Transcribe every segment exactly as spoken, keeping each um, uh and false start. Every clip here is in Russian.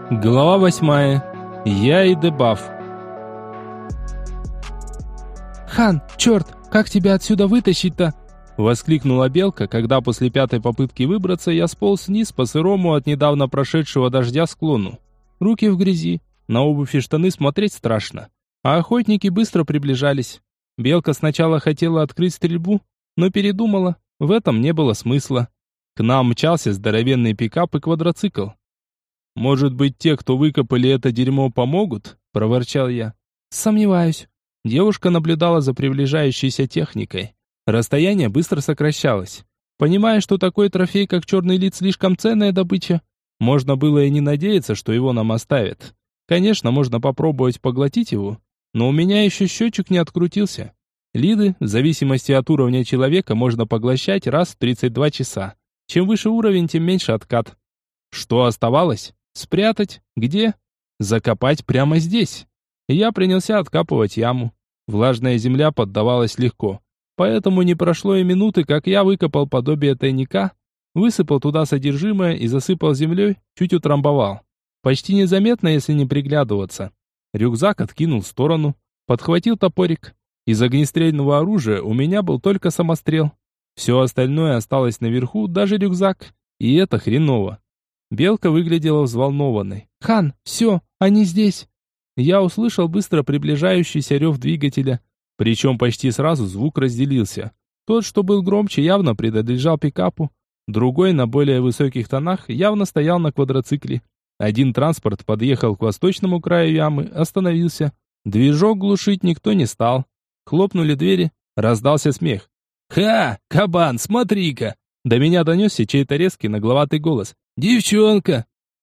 Глава восьмая. Я и дебаф. «Хан, черт, как тебя отсюда вытащить-то?» Воскликнула Белка, когда после пятой попытки выбраться я сполз вниз по сырому от недавно прошедшего дождя склону. Руки в грязи, на обувь и штаны смотреть страшно. А охотники быстро приближались. Белка сначала хотела открыть стрельбу, но передумала, в этом не было смысла. К нам мчался здоровенный пикап и квадроцикл. «Может быть, те, кто выкопали это дерьмо, помогут?» – проворчал я. «Сомневаюсь». Девушка наблюдала за приближающейся техникой. Расстояние быстро сокращалось. Понимая, что такой трофей, как черный лид, слишком ценная добыча, можно было и не надеяться, что его нам оставят. Конечно, можно попробовать поглотить его, но у меня еще счетчик не открутился. Лиды, в зависимости от уровня человека, можно поглощать раз в тридцать два часа. Чем выше уровень, тем меньше откат. Что оставалось? Спрятать? Где? Закопать прямо здесь. Я принялся откапывать яму. Влажная земля поддавалась легко. Поэтому не прошло и минуты, как я выкопал подобие тайника, высыпал туда содержимое и засыпал землей, чуть утрамбовал. Почти незаметно, если не приглядываться. Рюкзак откинул в сторону, подхватил топорик. Из огнестрельного оружия у меня был только самострел. Все остальное осталось наверху, даже рюкзак. И это хреново. Белка выглядела взволнованной. «Хан, все, они здесь!» Я услышал быстро приближающийся рев двигателя. Причем почти сразу звук разделился. Тот, что был громче, явно принадлежал пикапу. Другой, на более высоких тонах, явно стоял на квадроцикле. Один транспорт подъехал к восточному краю ямы, остановился. Движок глушить никто не стал. Хлопнули двери, раздался смех. «Ха! Кабан, смотри-ка!» До меня донесся чей-то резкий нагловатый голос. «Девчонка!»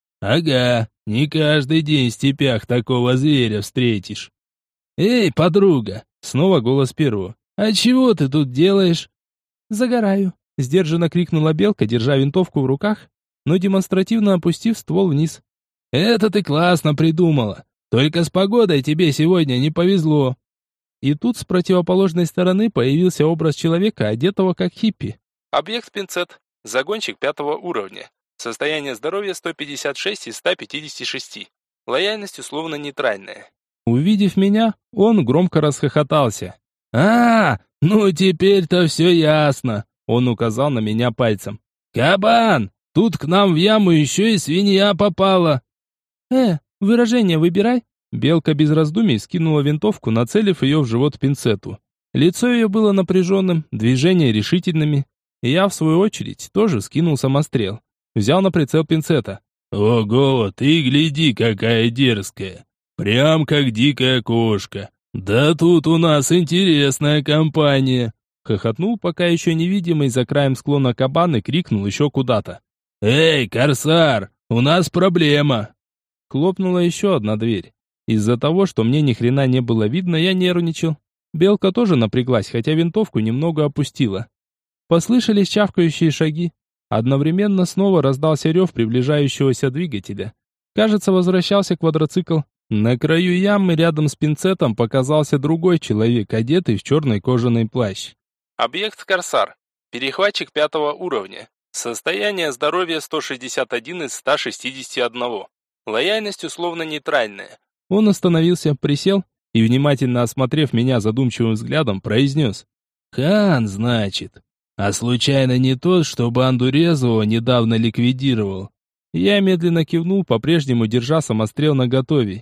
«Ага, не каждый день в степях такого зверя встретишь». «Эй, подруга!» Снова голос первого. «А чего ты тут делаешь?» «Загораю», — сдержанно крикнула Белка, держа винтовку в руках, но демонстративно опустив ствол вниз. «Это ты классно придумала. Только с погодой тебе сегодня не повезло». И тут с противоположной стороны появился образ человека, одетого как хиппи. Объект пинцет. Загонщик пятого уровня. Состояние здоровья сто пятьдесят шесть из ста пятидесяти шести. Лояльность условно нейтральная. Увидев меня, он громко расхохотался. «А, ну теперь-то все ясно!» Он указал на меня пальцем. «Кабан, тут к нам в яму еще и свинья попала!» «Э, выражение выбирай!» Белка без раздумий скинула винтовку, нацелив ее в живот пинцету. Лицо ее было напряженным, движения решительными. Я, в свою очередь, тоже скинул самострел. Взял на прицел пинцета. «Ого, ты гляди, какая дерзкая! Прям как дикая кошка! Да тут у нас интересная компания!» Хохотнул пока еще невидимый за краем склона кабан и крикнул еще куда-то. «Эй, корсар, у нас проблема!» Хлопнула еще одна дверь. Из-за того, что мне ни хрена не было видно, я нервничал. Белка тоже напряглась, хотя винтовку немного опустила. Послышались чавкающие шаги. Одновременно снова раздался рев приближающегося двигателя. Кажется, возвращался квадроцикл. На краю ямы рядом с пинцетом показался другой человек, одетый в черный кожаный плащ. Объект Корсар. Перехватчик пятого уровня. Состояние здоровья сто шестьдесят один из ста шестидесяти одного. Лояльность условно нейтральная. Он остановился, присел и, внимательно осмотрев меня задумчивым взглядом, произнес. «Хан, значит. А случайно не тот, что банду Резового недавно ликвидировал?» Я медленно кивнул, по-прежнему держа самострел наготове.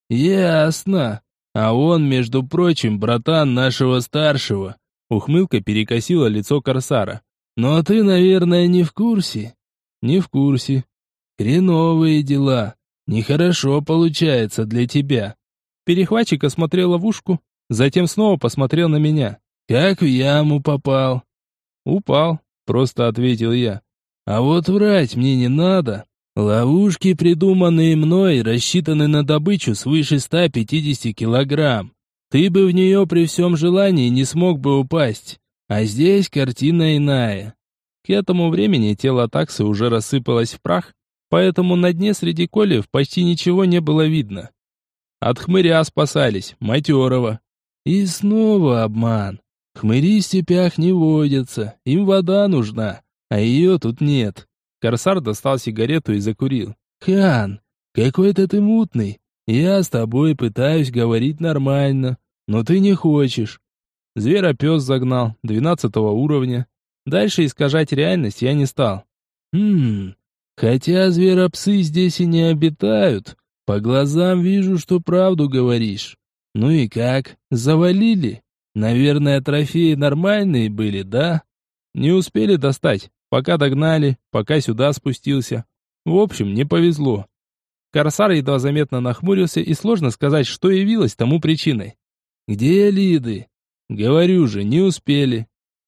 «Ясно. А он, между прочим, братан нашего старшего». Ухмылка перекосила лицо Корсара. «Но ты, наверное, не в курсе?» «Не в курсе». «Хреновые дела. Нехорошо получается для тебя». Перехватчик осмотрел ловушку, затем снова посмотрел на меня. «Как в яму попал?» «Упал», — просто ответил я. «А вот врать мне не надо. Ловушки, придуманные мной, рассчитаны на добычу свыше ста пятидесяти килограмм. Ты бы в нее при всем желании не смог бы упасть. А здесь картина иная». К этому времени тело таксы уже рассыпалось в прах, поэтому на дне среди кольев почти ничего не было видно. От хмыря спасались, матерого. И снова обман. Хмыри в степях не водятся, им вода нужна, а ее тут нет. Корсар достал сигарету и закурил. «Хан, Какой-то ты мутный. Я с тобой пытаюсь говорить нормально, но ты не хочешь. Зверопес загнал, двенадцатого уровня. Дальше искажать реальность я не стал. Хм, хотя зверопсы здесь и не обитают. По глазам вижу, что правду говоришь. Ну и как, завалили? Наверное, трофеи нормальные были, да? Не успели достать, пока догнали, пока сюда спустился. В общем, не повезло. Корсар едва заметно нахмурился, и сложно сказать, что явилось тому причиной. «Где Лиды?» «Говорю же, не успели».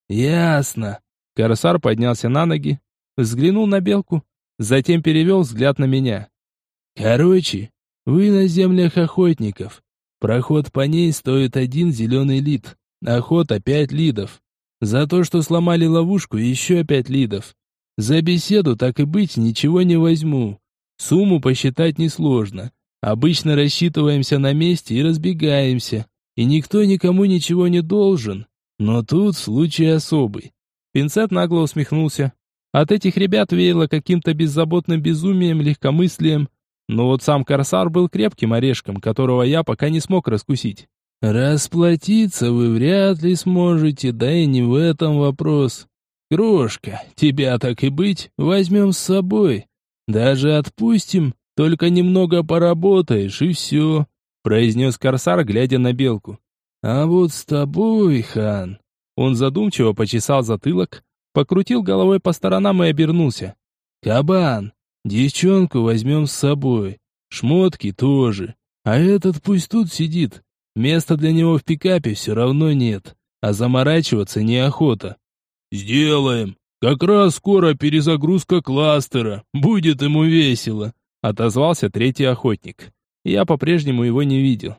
«Ясно». Корсар поднялся на ноги, взглянул на белку, затем перевел взгляд на меня. «Короче, вы на землях охотников. Проход по ней стоит один зеленый лид, охота пять лидов. За то, что сломали ловушку, еще пять лидов. За беседу, так и быть, ничего не возьму. Сумму посчитать несложно. Обычно рассчитываемся на месте и разбегаемся. И никто никому ничего не должен. Но тут случай особый». Пинцет нагло усмехнулся. От этих ребят веяло каким-то беззаботным безумием, легкомыслием. Но вот сам Корсар был крепким орешком, которого я пока не смог раскусить. «Расплатиться вы вряд ли сможете, да и не в этом вопрос. Крошка, тебя так и быть, возьмем с собой. Даже отпустим, только немного поработаешь, и все», произнес Корсар, глядя на белку. «А вот с тобой, хан...» Он задумчиво почесал затылок, покрутил головой по сторонам и обернулся. «Кабан, девчонку возьмем с собой, шмотки тоже, а этот пусть тут сидит. Места для него в пикапе все равно нет, а заморачиваться неохота». «Сделаем. Как раз скоро перезагрузка кластера. Будет ему весело», отозвался третий охотник. Я по-прежнему его не видел.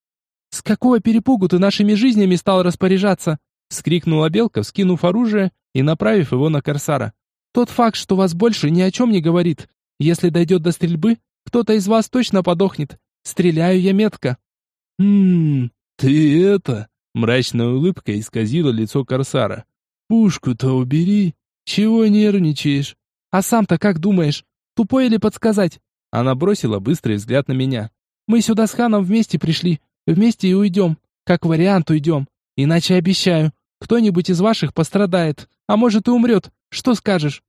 «С какого перепугу ты нашими жизнями стал распоряжаться?» вскрикнула белка, вскинув оружие и направив его на Корсара. «Тот факт, что вас больше ни о чем не говорит. Если дойдет до стрельбы, кто-то из вас точно подохнет. Стреляю я метко». «Хм, ты это...» Мрачная улыбка исказила лицо Корсара. «Пушку-то убери. Чего нервничаешь?» «А сам-то как думаешь? Тупой или подсказать?» Она бросила быстрый взгляд на меня. «Мы сюда с ханом вместе пришли. Вместе и уйдем. Как вариант уйдем. Иначе обещаю, кто-нибудь из ваших пострадает. А может и умрет. Что скажешь?»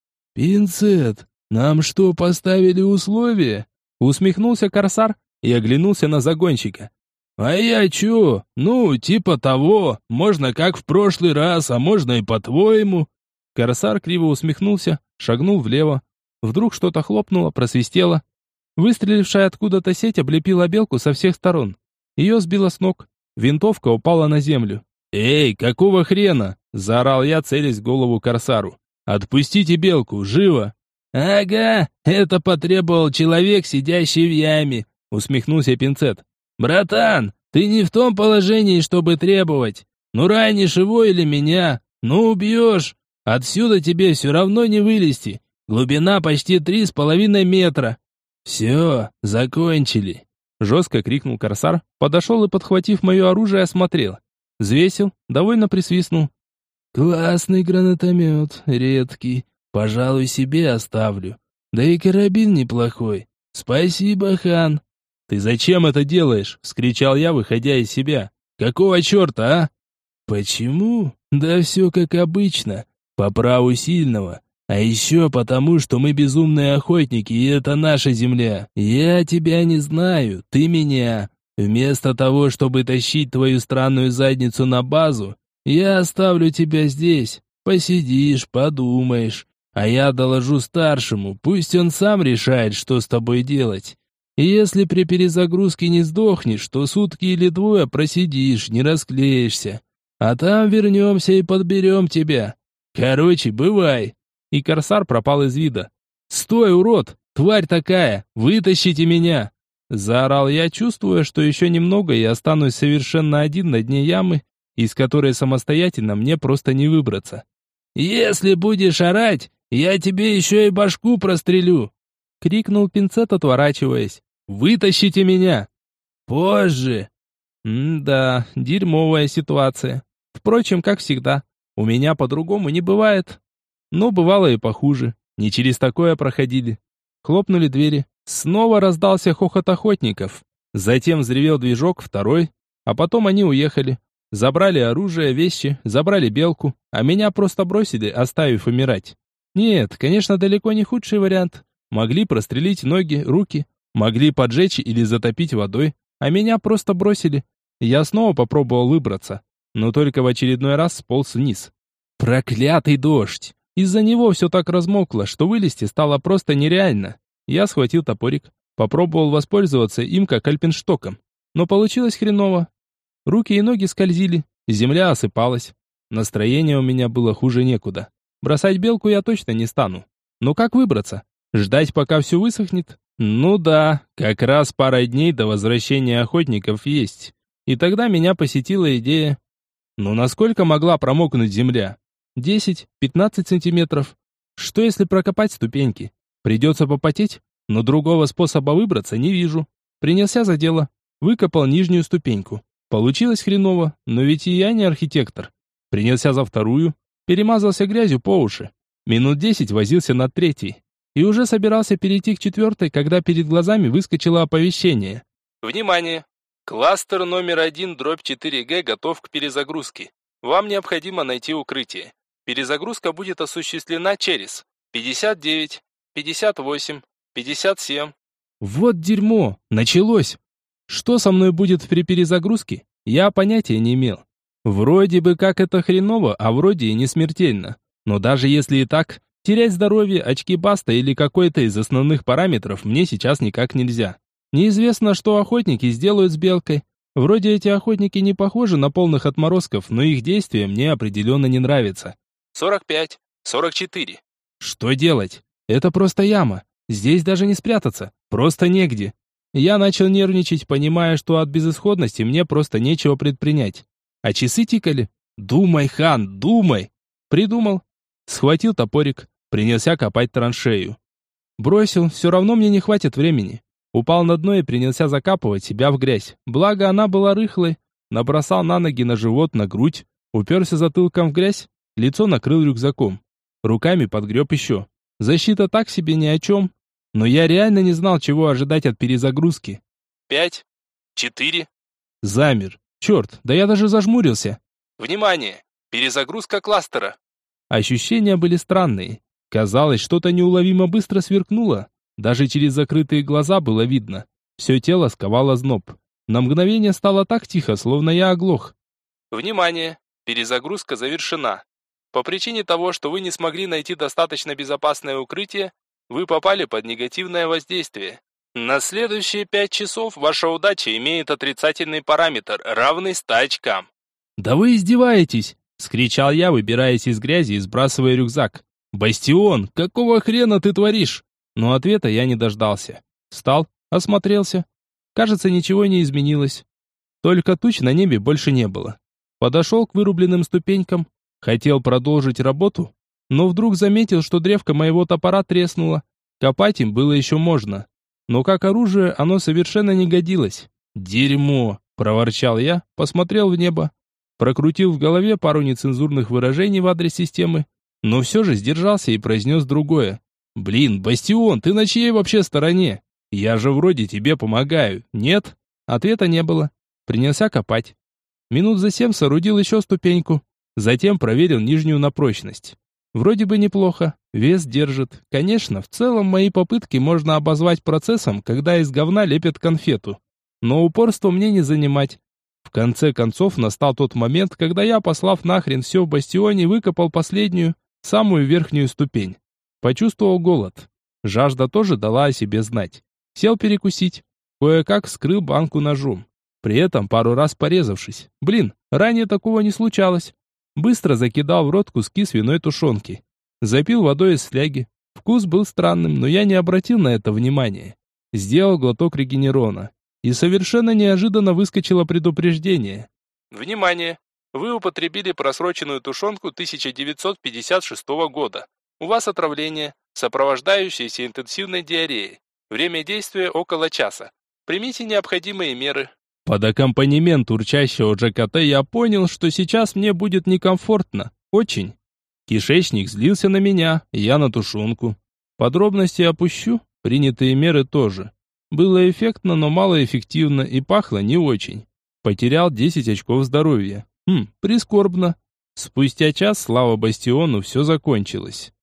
«Пинцет, нам что, поставили условия?» Усмехнулся Корсар и оглянулся на загонщика. «А я чё? Ну, типа того. Можно как в прошлый раз, а можно и по-твоему». Корсар криво усмехнулся, шагнул влево. Вдруг что-то хлопнуло, просвистело. Выстрелившая откуда-то сеть облепила белку со всех сторон. Ее сбило с ног. Винтовка упала на землю. «Эй, какого хрена?» – заорал я, целясь в голову Корсару. «Отпустите белку, живо!» «Ага, это потребовал человек, сидящий в яме», – усмехнулся Пинцет. «Братан, ты не в том положении, чтобы требовать. Ну ранишь его или меня, ну убьешь. Отсюда тебе все равно не вылезти. Глубина почти три с половиной метра». «Все, закончили», — жестко крикнул Корсар, подошел и, подхватив мое оружие, осмотрел. Взвесил, довольно присвистнул. «Классный гранатомет, редкий. Пожалуй, себе оставлю. Да и карабин неплохой. Спасибо, хан». «Ты зачем это делаешь?» — вскричал я, выходя из себя. «Какого черта, а?» «Почему? Да все как обычно. По праву сильного. А еще потому, что мы безумные охотники, и это наша земля. Я тебя не знаю, ты меня. Вместо того, чтобы тащить твою странную задницу на базу, я оставлю тебя здесь. Посидишь, подумаешь. А я доложу старшему, пусть он сам решает, что с тобой делать. И если при перезагрузке не сдохнешь, то сутки или двое просидишь, не расклеишься. А там вернемся и подберем тебя. Короче, бывай». И Корсар пропал из вида. «Стой, урод! Тварь такая! Вытащите меня!» Заорал я, чувствуя, что еще немного и останусь совершенно один на дне ямы, из которой самостоятельно мне просто не выбраться. «Если будешь орать, я тебе еще и башку прострелю!» — крикнул Пинцет, отворачиваясь. «Вытащите меня!» «Позже!» М-да, дерьмовая ситуация. Впрочем, как всегда, у меня по-другому не бывает. Но бывало и похуже. Не через такое проходили. Хлопнули двери. Снова раздался хохот охотников. Затем взревел движок, второй, а потом они уехали. Забрали оружие, вещи, забрали белку, а меня просто бросили, оставив умирать. Нет, конечно, далеко не худший вариант. Могли прострелить ноги, руки, могли поджечь или затопить водой, а меня просто бросили. Я снова попробовал выбраться, но только в очередной раз сполз вниз. Проклятый дождь! Из-за него все так размокло, что вылезти стало просто нереально. Я схватил топорик, попробовал воспользоваться им как альпинштоком, но получилось хреново. Руки и ноги скользили, земля осыпалась. Настроение у меня было хуже некуда. Бросать белку я точно не стану. Но как выбраться? Ждать, пока все высохнет? Ну да, как раз пара дней до возвращения охотников есть. И тогда меня посетила идея. Ну насколько могла промокнуть земля? десять-пятнадцать сантиметров. Что если прокопать ступеньки? Придется попотеть, но другого способа выбраться не вижу. Принялся за дело. Выкопал нижнюю ступеньку. Получилось хреново, но ведь и я не архитектор. Принялся за вторую, перемазался грязью по уши. Минут десять возился над третьей. И уже собирался перейти к четвертой, когда перед глазами выскочило оповещение. Внимание! Кластер номер один дробь четыре Г готов к перезагрузке. Вам необходимо найти укрытие. Перезагрузка будет осуществлена через пятьдесят девять, пятьдесят восемь, пятьдесят семь. Вот дерьмо, началось. Что со мной будет при перезагрузке, я понятия не имел. Вроде бы как это хреново, а вроде и не смертельно. Но даже если и так, терять здоровье, очки баста или какой-то из основных параметров мне сейчас никак нельзя. Неизвестно, что охотники сделают с белкой. Вроде эти охотники не похожи на полных отморозков, но их действия мне определенно не нравятся. сорок пять, сорок четыре. Что делать? Это просто яма. Здесь даже не спрятаться, просто негде. Я начал нервничать, понимая, что от безысходности мне просто нечего предпринять. А часы тикали. Думай, хан, думай. Придумал. Схватил топорик, принялся копать траншею. Бросил, все равно мне не хватит времени. Упал на дно и принялся закапывать себя в грязь. Благо она была рыхлой. Набросал на ноги, на живот, на грудь. Уперся затылком в грязь. Лицо накрыл рюкзаком. Руками подгреб еще. Защита так себе ни о чем. Но я реально не знал, чего ожидать от перезагрузки. Пять. Четыре. Замер. Черт, да я даже зажмурился. Внимание! Перезагрузка кластера. Ощущения были странные. Казалось, что-то неуловимо быстро сверкнуло. Даже через закрытые глаза было видно. Все тело сковало зноб. На мгновение стало так тихо, словно я оглох. Внимание! Перезагрузка завершена. По причине того, что вы не смогли найти достаточно безопасное укрытие, вы попали под негативное воздействие. На следующие пять часов ваша удача имеет отрицательный параметр, равный ста очкам. «Да вы издеваетесь!» — скричал я, выбираясь из грязи и сбрасывая рюкзак. «Бастион, какого хрена ты творишь?» Но ответа я не дождался. Встал, осмотрелся. Кажется, ничего не изменилось. Только туч на небе больше не было. Подошел к вырубленным ступенькам. Хотел продолжить работу, но вдруг заметил, что древко моего топора треснуло. Копать им было еще можно. Но как оружие оно совершенно не годилось. «Дерьмо!» – проворчал я, посмотрел в небо. Прокрутил в голове пару нецензурных выражений в адрес системы, но все же сдержался и произнес другое. «Блин, Бастион, ты на чьей вообще стороне? Я же вроде тебе помогаю, нет?» Ответа не было. Принялся копать. Минут за семь соорудил еще ступеньку. Затем проверил нижнюю на прочность. Вроде бы неплохо, вес держит. Конечно, в целом мои попытки можно обозвать процессом, когда из говна лепят конфету. Но упорство мне не занимать. В конце концов настал тот момент, когда я, послав нахрен все в бастионе, выкопал последнюю, самую верхнюю ступень. Почувствовал голод. Жажда тоже дала о себе знать. Сел перекусить. Кое-как вскрыл банку ножом. При этом пару раз порезавшись. Блин, ранее такого не случалось. Быстро закидал в рот куски свиной тушенки. Запил водой из фляги. Вкус был странным, но я не обратил на это внимания. Сделал глоток регенерона. И совершенно неожиданно выскочило предупреждение. Внимание! Вы употребили просроченную тушенку тысяча девятьсот пятьдесят шестого года. У вас отравление, сопровождающееся интенсивной диареей. Время действия около часа. Примите необходимые меры. Под аккомпанемент урчащего ДжКТ я понял, что сейчас мне будет некомфортно. Очень. Кишечник злился на меня, я на тушенку. Подробности опущу, Принятые меры тоже. Было эффектно, но малоэффективно и пахло не очень. Потерял десять очков здоровья. Хм, прискорбно. Спустя час, слава Бастиону, все закончилось.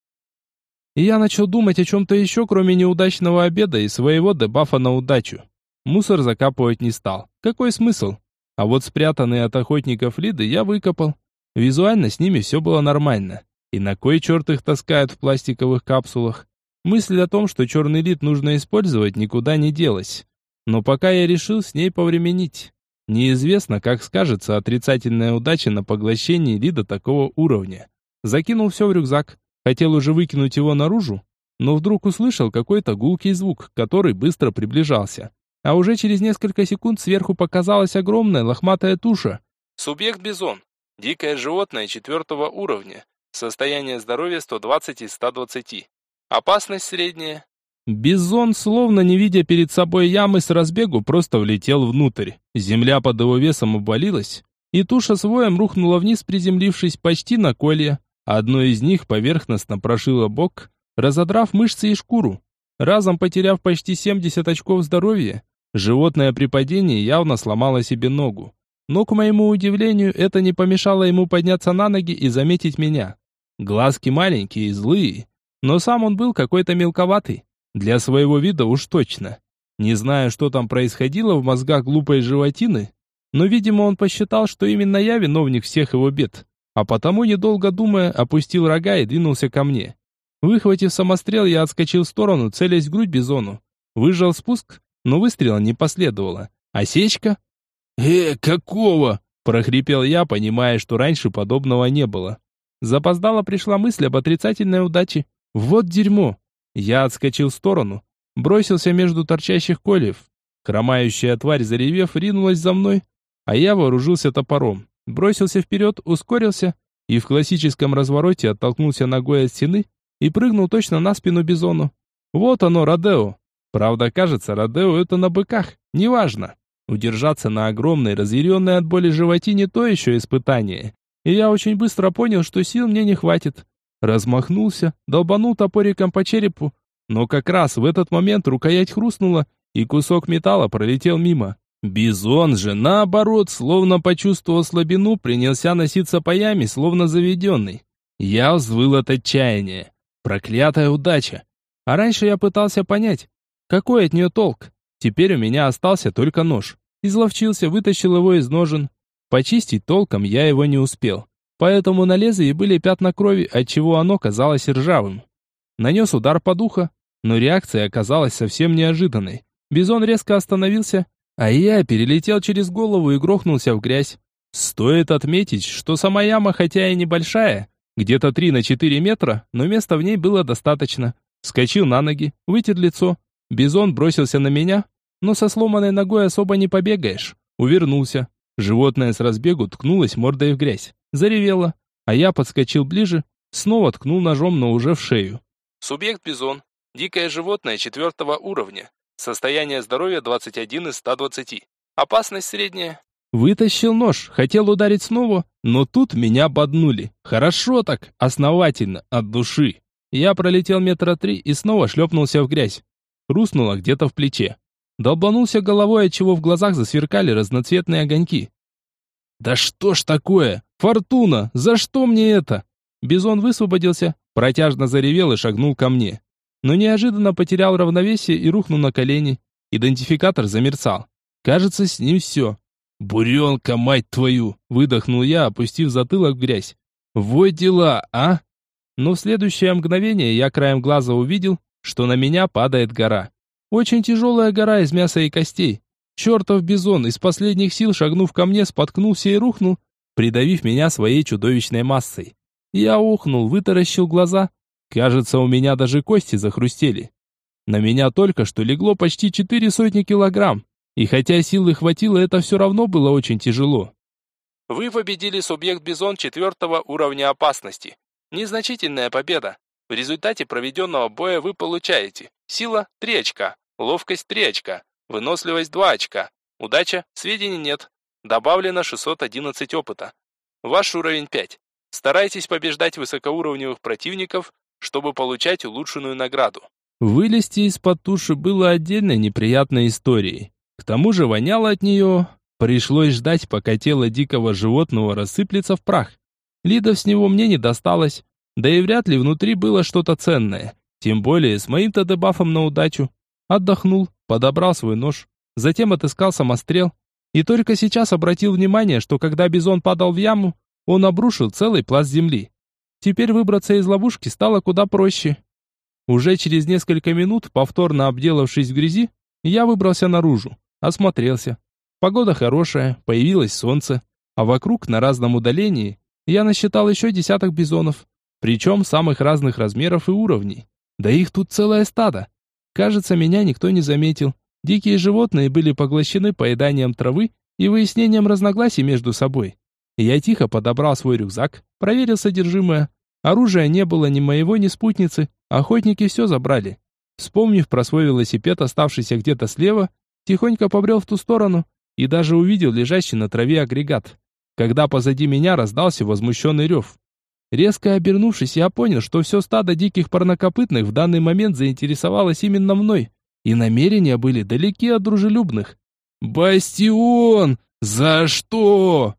И я начал думать о чем-то еще, кроме неудачного обеда и своего дебафа на удачу. Мусор закапывать не стал. Какой смысл? А вот спрятанные от охотников лиды я выкопал. Визуально с ними все было нормально. И на кой черт их таскают в пластиковых капсулах? Мысль о том, что черный лид нужно использовать, никуда не делась. Но пока я решил с ней повременить. Неизвестно, как скажется отрицательная удача на поглощении лида такого уровня. Закинул все в рюкзак. Хотел уже выкинуть его наружу, но вдруг услышал какой-то гулкий звук, который быстро приближался. А уже через несколько секунд сверху показалась огромная лохматая туша. Субъект бизон. Дикое животное четвертого уровня. Состояние здоровья сто двадцать из ста двадцати. Опасность средняя. Бизон, словно не видя перед собой ямы с разбегу, просто влетел внутрь. Земля под его весом обвалилась, и туша с воем рухнула вниз, приземлившись почти на колья. Одно из них поверхностно прошило бок, разодрав мышцы и шкуру. Разом потеряв почти семьдесят очков здоровья, животное при падении явно сломало себе ногу. Но, к моему удивлению, это не помешало ему подняться на ноги и заметить меня. Глазки маленькие и злые, но сам он был какой-то мелковатый. Для своего вида уж точно. Не знаю, что там происходило в мозгах глупой животины, но, видимо, он посчитал, что именно я виновник всех его бед. А потому, недолго думая, опустил рога и двинулся ко мне. Выхватив самострел, я отскочил в сторону, целясь в грудь бизону. Выжал спуск, но выстрела не последовало. Осечка? «Э, какого?» – прохрипел я, понимая, что раньше подобного не было. Запоздало пришла мысль об отрицательной удаче. Вот дерьмо! Я отскочил в сторону, бросился между торчащих кольев. Хромающая тварь, заревев, ринулась за мной, а я вооружился топором. Бросился вперед, ускорился и в классическом развороте оттолкнулся ногой от стены и прыгнул точно на спину бизону. Вот оно, родео. Правда, кажется, родео это на быках. Неважно. Удержаться на огромной, разъяренной от боли животине то еще испытание. И я очень быстро понял, что сил мне не хватит. Размахнулся, долбанул топориком по черепу, но как раз в этот момент рукоять хрустнула, и кусок металла пролетел мимо. Бизон же, наоборот, словно почувствовал слабину, принялся носиться по яме, словно заведенный. Я взвыл от отчаяния. Проклятая удача. А раньше я пытался понять, какой от нее толк. Теперь у меня остался только нож. Изловчился, вытащил его из ножен. Почистить толком я его не успел. Поэтому на лезвии были пятна крови, отчего оно казалось ржавым. Нанес удар по духу, но реакция оказалась совсем неожиданной. Бизон резко остановился, а я перелетел через голову и грохнулся в грязь. Стоит отметить, что сама яма, хотя и небольшая, где-то три на четыре метра, но места в ней было достаточно. Вскочил на ноги, вытер лицо. Бизон бросился на меня, но со сломанной ногой особо не побегаешь. Увернулся. Животное с разбегу ткнулось мордой в грязь. Заревело, а я подскочил ближе, снова ткнул ножом, но уже в шею. Субъект бизон. Дикое животное четвертого уровня. Состояние здоровья двадцать один из ста двадцати. Опасность средняя. Вытащил нож, хотел ударить снова, но тут меня боднули. Хорошо так, основательно, от души. Я пролетел метра три и снова шлепнулся в грязь. Хрустнуло где-то в плече. Долбанулся головой, отчего в глазах засверкали разноцветные огоньки. Да что ж такое? Фортуна, за что мне это? Бизон высвободился, протяжно заревел и шагнул ко мне. Но неожиданно потерял равновесие и рухнул на колени. Идентификатор замерцал. Кажется, с ним все. «Буренка, мать твою!» — выдохнул я, опустив затылок в грязь. «Вот дела, а?» Но в следующее мгновение я краем глаза увидел, что на меня падает гора. Очень тяжелая гора из мяса и костей. Чертов бизон, из последних сил шагнув ко мне, споткнулся и рухнул, придавив меня своей чудовищной массой. Я ухнул, вытаращил глаза. Кажется, у меня даже кости захрустели. На меня только что легло почти четыре сотни килограмм, и хотя силы хватило, это все равно было очень тяжело. Вы победили субъект бизон четвертого уровня опасности. Незначительная победа. В результате проведенного боя вы получаете сила три очка, ловкость три очка, выносливость два очка, удача, сведений нет. Добавлено шестьсот одиннадцать опыта. Ваш уровень пять. Старайтесь побеждать высокоуровневых противников, чтобы получать улучшенную награду. Вылезти из-под туши было отдельной неприятной историей. К тому же воняло от нее. Пришлось ждать, пока тело дикого животного рассыплется в прах. Лидов с него мне не досталось, да и вряд ли внутри было что-то ценное. Тем более с моим-то дебафом на удачу. Отдохнул, подобрал свой нож, затем отыскал самострел. И только сейчас обратил внимание, что когда бизон падал в яму, он обрушил целый пласт земли. Теперь выбраться из ловушки стало куда проще. Уже через несколько минут, повторно обделавшись в грязи, я выбрался наружу, осмотрелся. Погода хорошая, появилось солнце, а вокруг на разном удалении я насчитал еще десяток бизонов, причем самых разных размеров и уровней. Да их тут целое стадо. Кажется, меня никто не заметил. Дикие животные были поглощены поеданием травы и выяснением разногласий между собой. Я тихо подобрал свой рюкзак, проверил содержимое. Оружия не было ни моего, ни спутницы. Охотники все забрали. Вспомнив про свой велосипед, оставшийся где-то слева, тихонько побрел в ту сторону и даже увидел лежащий на траве агрегат. Когда позади меня раздался возмущенный рев. Резко обернувшись, я понял, что все стадо диких парнокопытных в данный момент заинтересовалось именно мной, и намерения были далеки от дружелюбных. «Бастион! За что?»